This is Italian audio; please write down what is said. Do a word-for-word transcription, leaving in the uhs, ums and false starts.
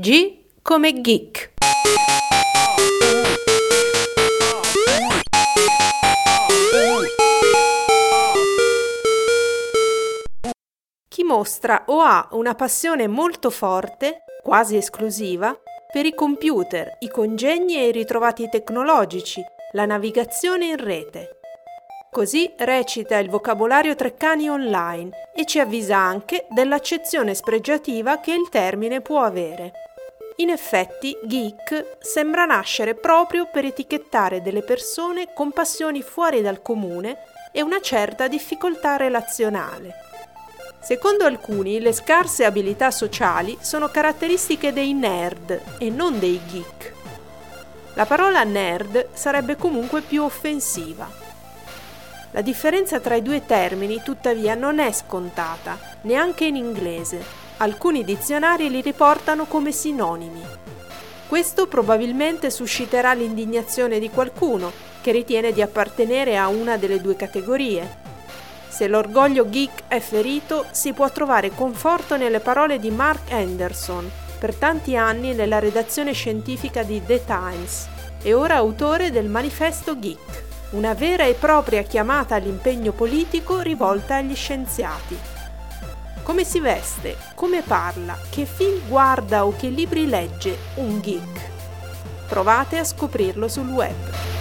G come geek. Chi mostra o ha una passione molto forte, quasi esclusiva, per i computer, i congegni e i ritrovati tecnologici, la navigazione in rete. Così recita il vocabolario Treccani online e ci avvisa anche dell'accezione spregiativa che il termine può avere. In effetti, geek sembra nascere proprio per etichettare delle persone con passioni fuori dal comune e una certa difficoltà relazionale. Secondo alcuni, le scarse abilità sociali sono caratteristiche dei nerd e non dei geek. La parola nerd sarebbe comunque più offensiva. La differenza tra i due termini, tuttavia, non è scontata, neanche in inglese. Alcuni dizionari li riportano come sinonimi. Questo probabilmente susciterà l'indignazione di qualcuno che ritiene di appartenere a una delle due categorie. Se l'orgoglio geek è ferito, si può trovare conforto nelle parole di Mark Anderson, per tanti anni nella redazione scientifica di The Times e ora autore del Manifesto Geek, una vera e propria chiamata all'impegno politico rivolta agli scienziati. Come si veste, come parla, che film guarda o che libri legge un geek? Provate a scoprirlo sul web.